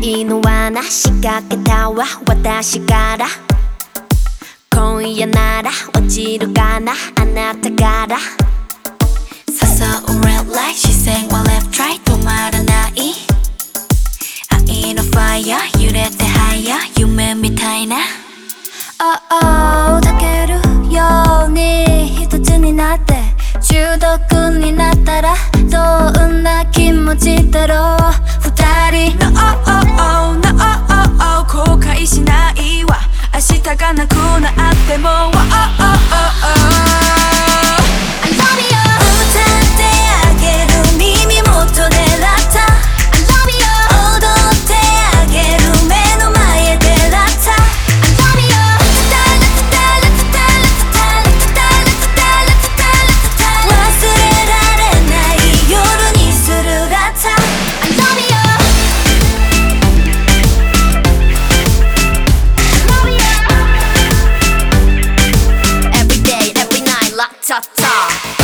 愛の罠仕掛けたわ私から今夜なら落ちるかなあなたから誘う red light 視線は left right 止まらない愛のファイヤー揺れてhigher夢みたいな抱けるように一つになって中毒になったらどんな気持ちだろう二人 No, no, 後悔しないわ明日がなくなっても I love you 歌ってあげる耳元でラッタ I love you 踊ってあげる目の前でラッタ I love you 忘れられない夜にするラッタ I love you Every day, every night, la ta ta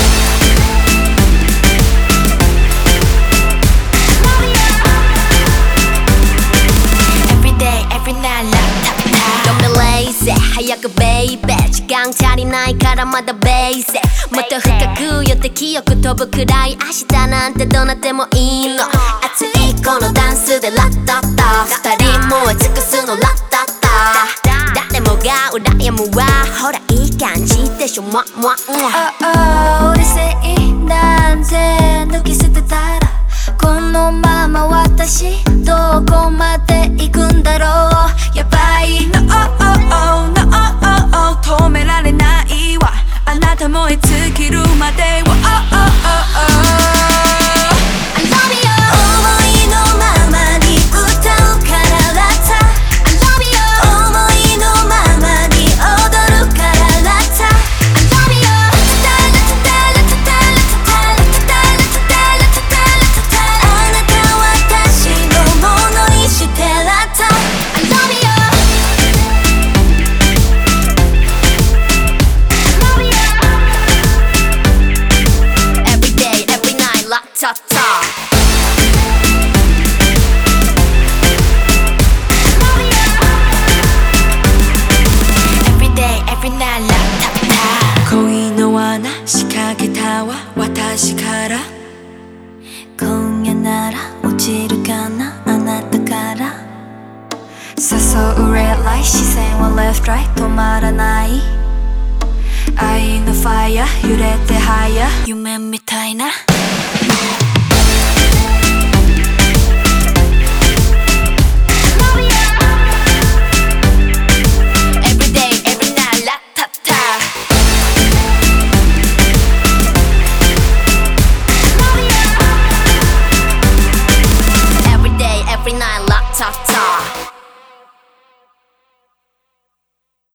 Every day, every night, la ta ta Don't be lazy 早くベイベー時間足りないからまだベースもっと深く寄って記憶飛ぶくらい明日なんてどうなってもいいの熱いこのダンスでラッタッタ二人燃え尽くすのラッタッタ誰もが羨むわほらいい感じでしょもわもわ理性なんて抜き捨てたらこのまま私どこまで行くんだろうやばい No, no, 止められないわあなた燃え尽きるまでは I love you 思いのままに歌うからラッタ I love you 思いのままに踊るからラッタ I love you あなた私のものにしてラッタ I love you Every day, every night, la ta ta Every day, every night, la ta ta 恋の罠仕掛けたわ私から今夜なら落ちるかなあなたから誘う red light 視線は left right 止まらない愛のファイヤー揺れてhigher夢みたいな Every day, every night, la ta ta Every day, every night, la ta ta